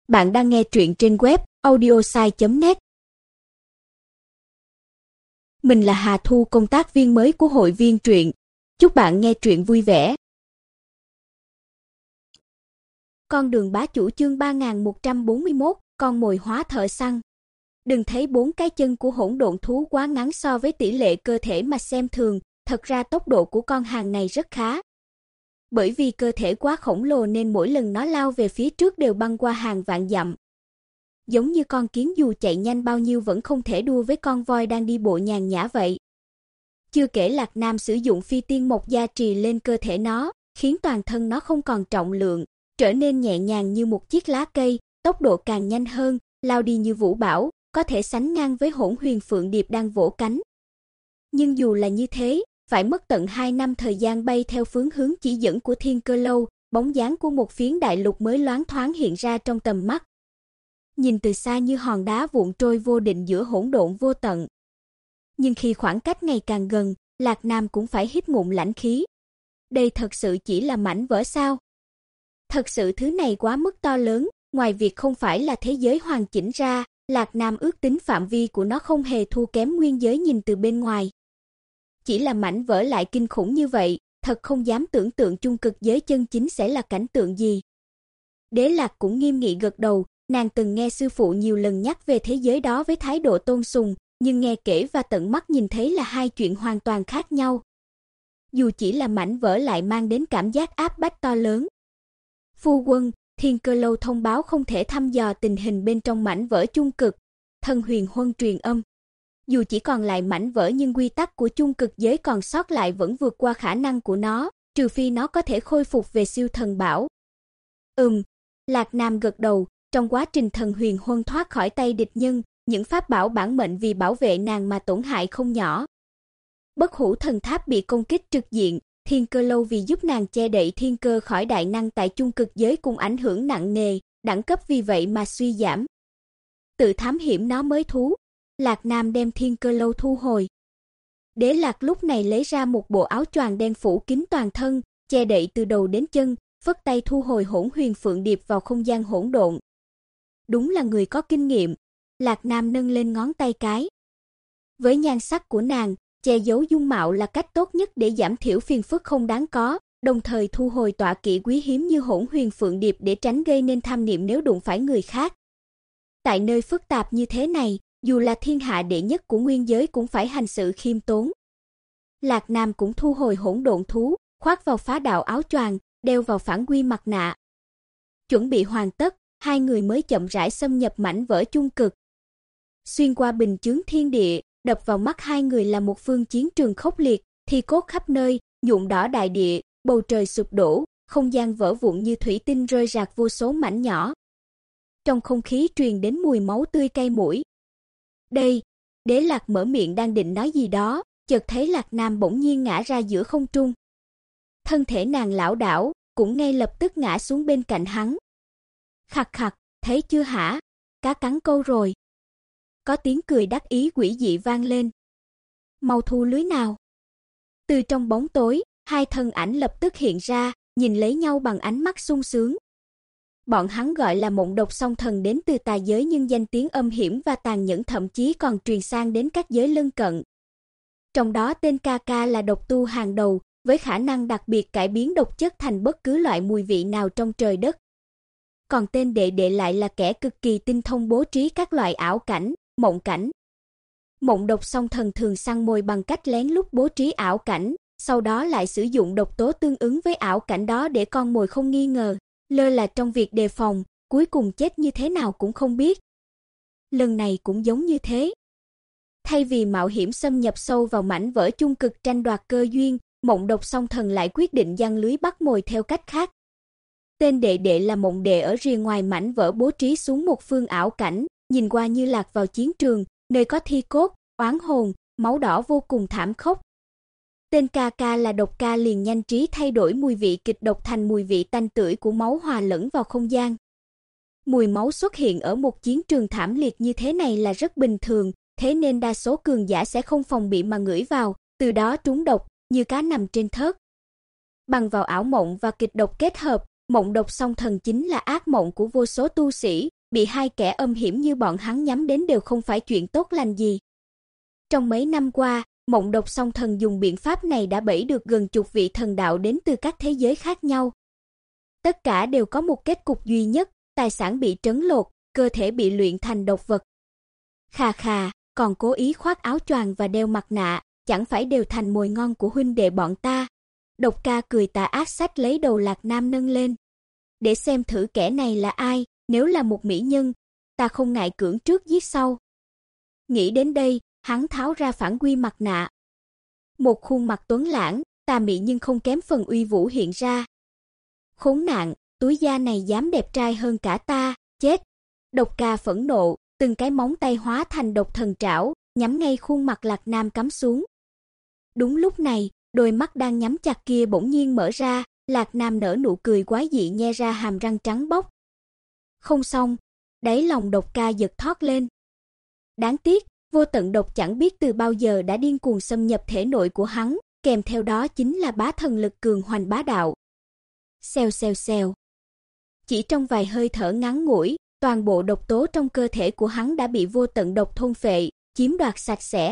Bạn đang nghe truyện trên web audiosai.net. Mình là Hà Thu, công tác viên mới của hội viên truyện. Chúc bạn nghe truyện vui vẻ. Con đường bá chủ chương 3141, con mồi hóa thợ săn. Đừng thấy 4 cái chân của hỗn độn thú quá ngắn so với tỷ lệ cơ thể mà xem thường, thật ra tốc độ của con hàng này rất khá. Bởi vì cơ thể quá khổng lồ nên mỗi lần nó lao về phía trước đều băng qua hàng vạn dặm. Giống như con kiến dù chạy nhanh bao nhiêu vẫn không thể đua với con voi đang đi bộ nhàn nhã vậy. Chưa kể Lạc Nam sử dụng phi tiên mộc gia trì lên cơ thể nó, khiến toàn thân nó không còn trọng lượng, trở nên nhẹ nhàng như một chiếc lá cây, tốc độ càng nhanh hơn, lao đi như vũ bão, có thể sánh ngang với Hỗn Huyền Phượng Điệp đang vỗ cánh. Nhưng dù là như thế, phải mất tận 2 năm thời gian bay theo phương hướng chỉ dẫn của Thiên Cơ Lâu, bóng dáng của một phiến đại lục mới loáng thoáng hiện ra trong tầm mắt. Nhìn từ xa như hòn đá vụn trôi vô định giữa hỗn độn vô tận. Nhưng khi khoảng cách ngày càng gần, Lạc Nam cũng phải hít ngụm lãnh khí. Đây thật sự chỉ là mảnh vỡ sao? Thật sự thứ này quá mức to lớn, ngoài việc không phải là thế giới hoàn chỉnh ra, Lạc Nam ước tính phạm vi của nó không hề thua kém nguyên giới nhìn từ bên ngoài. Chỉ là mảnh vỡ lại kinh khủng như vậy, thật không dám tưởng tượng chung cực giới chân chính sẽ là cảnh tượng gì. Đế Lạc cũng nghiêm nghị gật đầu, nàng từng nghe sư phụ nhiều lần nhắc về thế giới đó với thái độ tôn sùng, nhưng nghe kể và tận mắt nhìn thấy là hai chuyện hoàn toàn khác nhau. Dù chỉ là mảnh vỡ lại mang đến cảm giác áp bách to lớn. Phu quân, Thiên Cơ Lâu thông báo không thể thăm dò tình hình bên trong mảnh vỡ chung cực. Thần Huyền Huân truyền âm. Dù chỉ còn lại mảnh vỡ nhưng quy tắc của chung cực giới còn sót lại vẫn vượt qua khả năng của nó, trừ phi nó có thể khôi phục về siêu thần bảo. Lạc Nam gật đầu, trong quá trình Thần Huyền Huân thoát khỏi tay địch nhân, những pháp bảo bản mệnh vì bảo vệ nàng mà tổn hại không nhỏ. Bất Hủ Thần Tháp bị công kích trực diện, Thiên Cơ Lâu vì giúp nàng che đậy thiên cơ khỏi đại năng tại chung cực giới cũng ảnh hưởng nặng nề, đẳng cấp vì vậy mà suy giảm. Tự thám hiểm nó mới thú. Lạc Nam đem Thiên Cơ Lâu thu hồi. Đế Lạc lúc này lấy ra một bộ áo choàng đen phủ kín toàn thân, che đậy từ đầu đến chân, phất tay thu hồi Hỗn Huyền Phượng Điệp vào không gian hỗn độn. Đúng là người có kinh nghiệm. Lạc Nam nâng lên ngón tay cái. Với nhan sắc của nàng, che giấu dung mạo là cách tốt nhất để giảm thiểu phiền phức không đáng có, đồng thời thu hồi tọa kỵ quý hiếm như Hỗn Huyền Phượng Điệp để tránh gây nên tham niệm nếu đụng phải người khác. Tại nơi phức tạp như thế này, dù là thiên hạ đệ nhất của nguyên giới cũng phải hành sự khiêm tốn. Lạc Nam cũng thu hồi hỗn độn thú, khoác vào phá đạo áo choàng, đeo vào phản quy mặt nạ. Chuẩn bị hoàn tất, hai người mới chậm rãi xâm nhập mảnh vỡ chung cực. Xuyên qua bình chướng thiên địa, đập vào mắt hai người là một phương chiến trường khốc liệt, thi cốt khắp nơi, nhuộm đỏ đại địa, bầu trời sụp đổ, không gian vỡ vụn như thủy tinh rơi rạc vô số mảnh nhỏ. Trong không khí truyền đến mùi máu tươi cay mũi. Đây, Đế Lạc mở miệng đang định nói gì đó, chợt thấy Lạc Nam bỗng nhiên ngã ra giữa không trung. Thân thể nàng lảo đảo, cũng ngay lập tức ngã xuống bên cạnh hắn. Khặc khặc, thấy chưa hả? Cá cắn câu rồi. Có tiếng cười đắc ý quỷ dị vang lên. Mau thu lưới nào. Từ trong bóng tối, hai thân ảnh lập tức hiện ra, nhìn lấy nhau bằng ánh mắt sung sướng. Bọn hắn gọi là Mộng Độc Song Thần đến từ tà giới nhưng danh tiếng âm hiểm và tàn nhẫn thậm chí còn truyền sang đến các giới lân cận. Trong đó tên ca ca là độc tu hàng đầu, với khả năng đặc biệt cải biến độc chất thành bất cứ loại mùi vị nào trong trời đất. Còn tên đệ đệ lại là kẻ cực kỳ tinh thông bố trí các loại ảo cảnh, mộng cảnh. Mộng Độc Song Thần thường săn mồi bằng cách lén lút bố trí ảo cảnh, sau đó lại sử dụng độc tố tương ứng với ảo cảnh đó để con mồi không nghi ngờ, lơ là trong việc đề phòng, cuối cùng chết như thế nào cũng không biết. Lần này cũng giống như thế. Thay vì mạo hiểm xâm nhập sâu vào mảnh vỡ chung cực tranh đoạt cơ duyên, Mộng Độc Song Thần lại quyết định giăng lưới bắt mồi theo cách khác. Tên đệ đệ là Mộng Đệ ở rìa ngoài mảnh vỡ bố trí xuống một phương ảo cảnh, nhìn qua như lạc vào chiến trường, nơi có thi cốt, oán hồn, máu đỏ vô cùng thảm khốc. Tên ca ca là Độc Ca liền nhanh trí thay đổi mùi vị kịch độc thành mùi vị tanh tưởi của máu hòa lẫn vào không gian. Mùi máu xuất hiện ở một chiến trường thảm liệt như thế này là rất bình thường, thế nên đa số cường giả sẽ không phòng bị mà ngửi vào, từ đó trúng độc, như cá nằm trên thớt. Bằng vào ảo mộng và kịch độc kết hợp, Mộng Độc Song Thần chính là ác mộng của vô số tu sĩ, bị hai kẻ âm hiểm như bọn hắn nhắm đến đều không phải chuyện tốt lành gì. Trong mấy năm qua, Mộng Độc Song Thần dùng biện pháp này đã bẫy được gần chục vị thần đạo đến từ các thế giới khác nhau. Tất cả đều có một kết cục duy nhất, tài sản bị trấn lột, cơ thể bị luyện thành độc vật. Khà khà, còn cố ý khoác áo choàng và đeo mặt nạ, chẳng phải đều thành mồi ngon của huynh đệ bọn ta. Độc Ca cười tà ác xách lấy đầu Lạc Nam nâng lên. Để xem thử kẻ này là ai, nếu là một mỹ nhân, ta không ngại cưỡng trước giết sau. Nghĩ đến đây, hắn tháo ra phản quy mặt nạ. Một khuôn mặt tuấn lãng, tà mị nhưng không kém phần uy vũ hiện ra. Khốn nạn, túi da này dám đẹp trai hơn cả ta, chết. Độc Ca phẫn nộ, từng cái móng tay hóa thành độc thần trảo, nhắm ngay khuôn mặt Lạc Nam cắm xuống. Đúng lúc này, đôi mắt đang nhắm chặt kia bỗng nhiên mở ra, Lạc Nam nở nụ cười quái dị nhe ra hàm răng trắng bóc. Không xong, đáy lòng Độc Ca giật thót lên. Đáng tiếc, vô tận độc chẳng biết từ bao giờ đã điên cuồng xâm nhập thể nội của hắn, kèm theo đó chính là bá thần lực cường hoành bá đạo. Xèo xèo xèo. Chỉ trong vài hơi thở ngắn ngủi, toàn bộ độc tố trong cơ thể của hắn đã bị vô tận độc thôn phệ, chiếm đoạt sạch sẽ.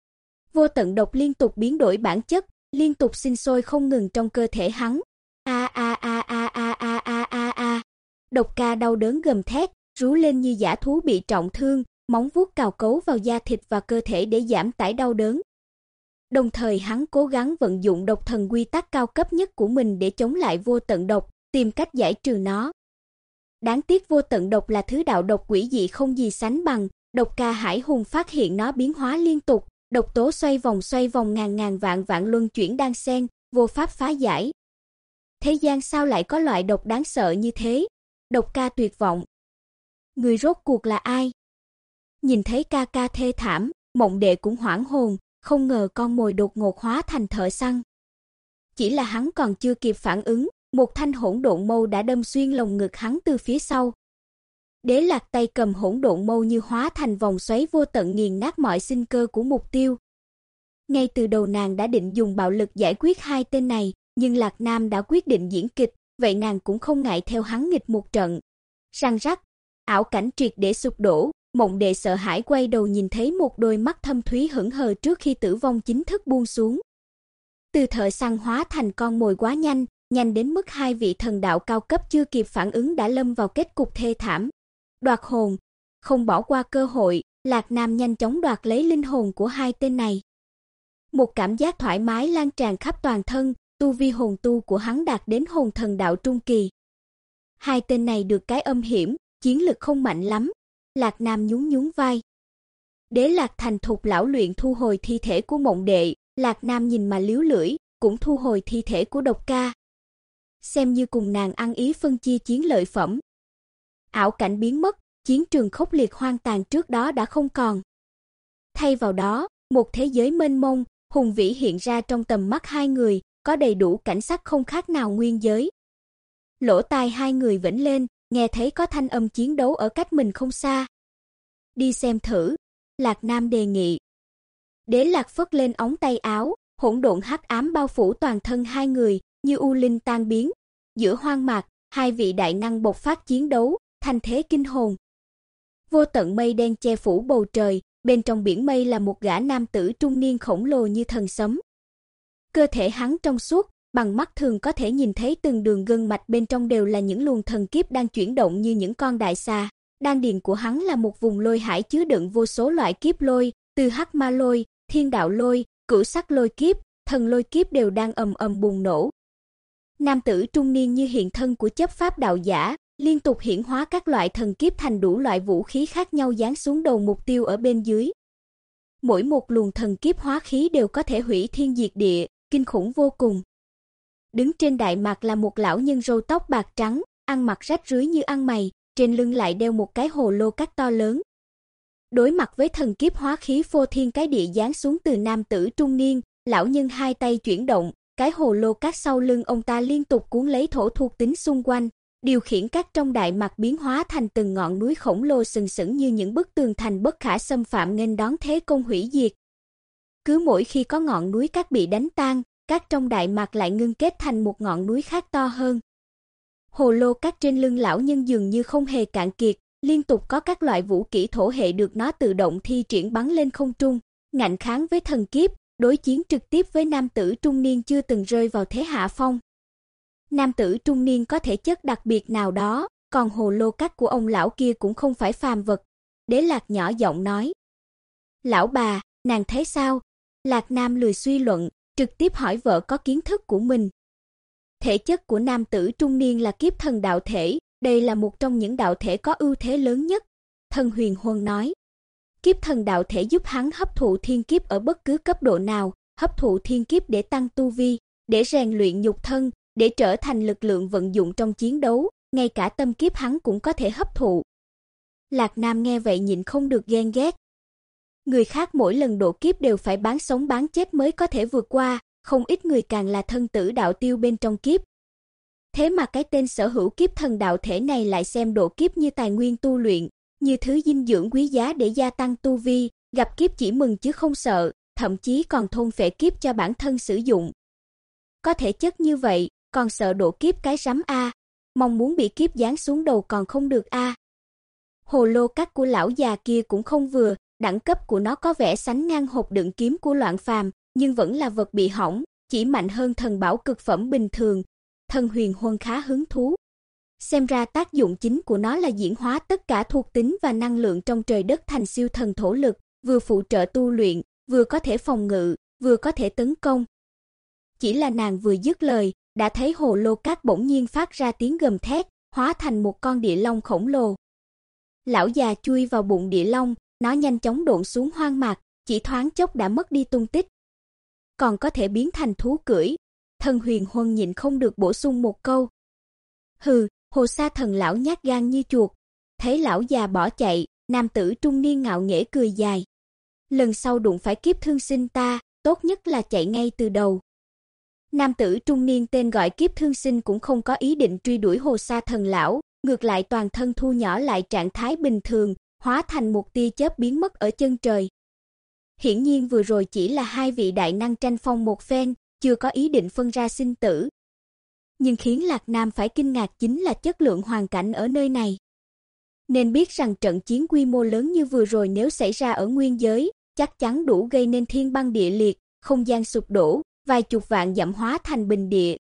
Vô tận độc liên tục biến đổi bản chất, liên tục sinh sôi không ngừng trong cơ thể hắn. A a a a a a a a a. Độc Ca đau đớn gầm thét, rú lên như dã thú bị trọng thương, móng vuốt cào cấu vào da thịt và cơ thể để giảm tải đau đớn. Đồng thời hắn cố gắng vận dụng độc thần quy tắc cao cấp nhất của mình để chống lại vô tận độc, tìm cách giải trừ nó. Đáng tiếc vô tận độc là thứ đạo độc quỷ dị không gì sánh bằng, Độc Ca Hải Hùng phát hiện nó biến hóa liên tục, độc tố xoay vòng ngàn ngàn vạn vạn luân chuyển đan xen, vô pháp phá giải. Thế gian sao lại có loại độc đáng sợ như thế? Độc Ca tuyệt vọng. Người rốt cuộc là ai? Nhìn thấy ca ca thê thảm, Mộng Đệ cũng hoảng hồn, không ngờ con mồi đột ngột hóa thành thợ săn. Chỉ là hắn còn chưa kịp phản ứng, một thanh hỗn độn mâu đã đâm xuyên lồng ngực hắn từ phía sau. Đế Lạc tay cầm hỗn độn mâu như hóa thành vòng xoáy vô tận nghiền nát mọi sinh cơ của mục tiêu. Ngay từ đầu nàng đã định dùng bạo lực giải quyết hai tên này, nhưng Lạc Nam đã quyết định diễn kịch, vậy nàng cũng không ngại theo hắn nghịch một trận. Răng rắc, ảo cảnh triệt để sụp đổ, Mộng Đệ sợ hãi quay đầu nhìn thấy một đôi mắt thâm thúy hững hờ trước khi tử vong chính thức buông xuống. Từ thợ săn hóa thành con mồi quá nhanh, nhanh đến mức hai vị thần đạo cao cấp chưa kịp phản ứng đã lâm vào kết cục thê thảm. Đoạt hồn, không bỏ qua cơ hội, Lạc Nam nhanh chóng đoạt lấy linh hồn của hai tên này. Một cảm giác thoải mái lan tràn khắp toàn thân, tu vi hồn tu của hắn đạt đến hồn thần đạo trung kỳ. Hai tên này được cái âm hiểm, chiến lực không mạnh lắm. Lạc Nam nhún nhún vai. Đế Lạc thành thục lão luyện thu hồi thi thể của Mộng Đệ, Lạc Nam nhìn mà líu lưỡi, cũng thu hồi thi thể của Độc Ca. Xem như cùng nàng ăn ý phân chia chiến lợi phẩm. Ảo cảnh biến mất, chiến trường khốc liệt hoang tàn trước đó đã không còn. Thay vào đó, một thế giới mênh mông, hùng vĩ hiện ra trong tầm mắt hai người, có đầy đủ cảnh sắc không khác nào nguyên giới. Lỗ tai hai người vểnh lên, nghe thấy có thanh âm chiến đấu ở cách mình không xa. Đi xem thử, Lạc Nam đề nghị. Đế Lạc phất lên ống tay áo, hỗn độn hắc ám bao phủ toàn thân hai người, như u linh tan biến. Giữa hoang mạc, hai vị đại năng bộc phát chiến đấu, thanh thế kinh hồn. Vô tận mây đen che phủ bầu trời, bên trong biển mây là một gã nam tử trung niên khổng lồ như thần sấm. Cơ thể hắn trong suốt, bằng mắt thường có thể nhìn thấy từng đường gân mạch bên trong đều là những luồng thần kiếp đang chuyển động như những con đại xà. Đan điền của hắn là một vùng lôi hải chứa đựng vô số loại kiếp lôi, từ hắc ma lôi, thiên đạo lôi, cửu sắc lôi kiếp, thần lôi kiếp đều đang ầm ầm bùng nổ. Nam tử trung niên như hiện thân của chấp pháp đạo giả, liên tục hiển hóa các loại thần kiếp thành đủ loại vũ khí khác nhau giáng xuống đầu mục tiêu ở bên dưới. Mỗi một luồng thần kiếp hóa khí đều có thể hủy thiên diệt địa, kinh khủng vô cùng. Đứng trên đại mạc là một lão nhân râu tóc bạc trắng, ăn mặc rách rưới như ăn mày, trên lưng lại đeo một cái hồ lô cát to lớn. Đối mặt với thần kiếp hóa khí phô thiên cái địa giáng xuống từ nam tử trung niên, lão nhân hai tay chuyển động, cái hồ lô cát sau lưng ông ta liên tục cuốn lấy thổ thuộc tính xung quanh, điều khiển cát trong đại mạc biến hóa thành từng ngọn núi khổng lồ sừng sững như những bức tường thành bất khả xâm phạm nghênh đón thế công hủy diệt. Cứ mỗi khi có ngọn núi cát bị đánh tan, cát trong đại mạc lại ngưng kết thành một ngọn núi khác to hơn. Hồ lô cát trên lưng lão nhân dường như không hề cạn kiệt, liên tục có các loại vũ kỹ thổ hệ được nó tự động thi triển bắn lên không trung, ngạnh kháng với thần kiếp, đối chiến trực tiếp với nam tử trung niên chưa từng rơi vào thế hạ phong. Nam tử trung niên có thể chất đặc biệt nào đó, còn hồ lô cát của ông lão kia cũng không phải phàm vật. Đế Lạc nhỏ giọng nói. Lão bà, nàng thấy sao? Lạc Nam lười suy luận, trực tiếp hỏi vợ có kiến thức của mình. Thể chất của nam tử trung niên là kiếp thần đạo thể, đây là một trong những đạo thể có ưu thế lớn nhất. Thần Huyền Huân nói. Kiếp thần đạo thể giúp hắn hấp thụ thiên kiếp ở bất cứ cấp độ nào, hấp thụ thiên kiếp để tăng tu vi, để rèn luyện nhục thân, để trở thành lực lượng vận dụng trong chiến đấu, ngay cả tâm kiếp hắn cũng có thể hấp thụ. Lạc Nam nghe vậy nhịn không được ghen ghét. Người khác mỗi lần độ kiếp đều phải bán sống bán chết mới có thể vượt qua, không ít người càng là thân tử đạo tiêu bên trong kiếp. Thế mà cái tên sở hữu kiếp thần đạo thể này lại xem độ kiếp như tài nguyên tu luyện, như thứ dinh dưỡng quý giá để gia tăng tu vi, gặp kiếp chỉ mừng chứ không sợ, thậm chí còn thôn phệ kiếp cho bản thân sử dụng. Có thể chất như vậy, còn sợ độ kiếp cái rắm a, mong muốn bị kiếp giáng xuống đầu còn không được a. Hồ lô cát của lão già kia cũng không vừa, đẳng cấp của nó có vẻ sánh ngang hộp đựng kiếm của Loạn Phàm, nhưng vẫn là vật bị hỏng, chỉ mạnh hơn thần bảo cực phẩm bình thường. Thần Huyền Huân khá hứng thú. Xem ra tác dụng chính của nó là diễn hóa tất cả thuộc tính và năng lượng trong trời đất thành siêu thần thổ lực, vừa phụ trợ tu luyện, vừa có thể phòng ngự, vừa có thể tấn công. Chỉ là nàng vừa dứt lời, đã thấy hồ lô cát bỗng nhiên phát ra tiếng gầm thét, hóa thành một con địa long khổng lồ. Lão già chui vào bụng địa long, nó nhanh chóng độn xuống hoang mạc, chỉ thoáng chốc đã mất đi tung tích. Còn có thể biến thành thú cưỡi. Thần Huyền Huân nhịn không được bổ sung một câu. Hừ, Hồ Sa thần lão nhát gan như chuột. Thấy lão già bỏ chạy, nam tử trung niên ngạo nghễ cười dài. Lần sau đụng phải kiếp thương sinh ta, tốt nhất là chạy ngay từ đầu. Nam tử trung niên tên gọi kiếp thương sinh cũng không có ý định truy đuổi Hồ Sa thần lão, ngược lại toàn thân thu nhỏ lại trạng thái bình thường, hóa thành một tia chớp biến mất ở chân trời. Hiển nhiên vừa rồi chỉ là hai vị đại năng tranh phong một phen, chưa có ý định phân ra sinh tử. Nhưng khiến Lạc Nam phải kinh ngạc chính là chất lượng hoàn cảnh ở nơi này. Nên biết rằng trận chiến quy mô lớn như vừa rồi nếu xảy ra ở nguyên giới, chắc chắn đủ gây nên thiên băng địa liệt, không gian sụp đổ, vài chục vạn dặm hóa thành bình địa.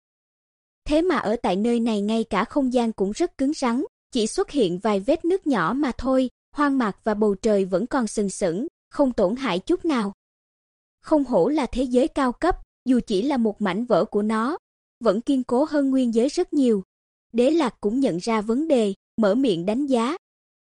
Thế mà ở tại nơi này ngay cả không gian cũng rất cứng rắn, chỉ xuất hiện vài vết nứt nhỏ mà thôi, hoang mạc và bầu trời vẫn còn sừng sững, không tổn hại chút nào. Không hổ là thế giới cao cấp, dù chỉ là một mảnh vỡ của nó, vẫn kiên cố hơn nguyên giới rất nhiều. Đế Lạc cũng nhận ra vấn đề, mở miệng đánh giá.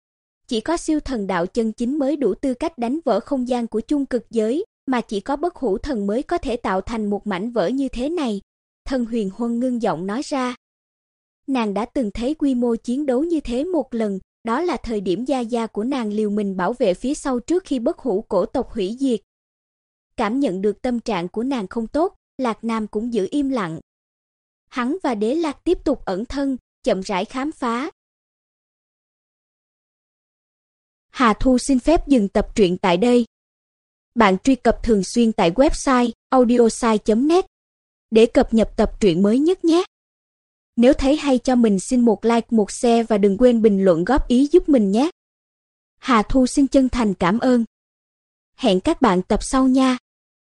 Chỉ có siêu thần đạo chân chính mới đủ tư cách đánh vỡ không gian của chung cực giới, mà chỉ có bất hủ thần mới có thể tạo thành một mảnh vỡ như thế này. Thần Huyền Huân ngưng giọng nói ra. Nàng đã từng thấy quy mô chiến đấu như thế một lần, đó là thời điểm gia gia của nàng liều mình bảo vệ phía sau trước khi bất hủ cổ tộc hủy diệt. Cảm nhận được tâm trạng của nàng không tốt, Lạc Nam cũng giữ im lặng. Hắn và Đế Lạc tiếp tục ẩn thân, chậm rãi khám phá. Hà Thu xin phép dừng tập truyện tại đây. Bạn truy cập thường xuyên tại website audiosai.net để cập nhật tập truyện mới nhất nhé. Nếu thấy hay cho mình xin một like, một share và đừng quên bình luận góp ý giúp mình nhé. Hà Thu xin chân thành cảm ơn. Hẹn các bạn tập sau nha.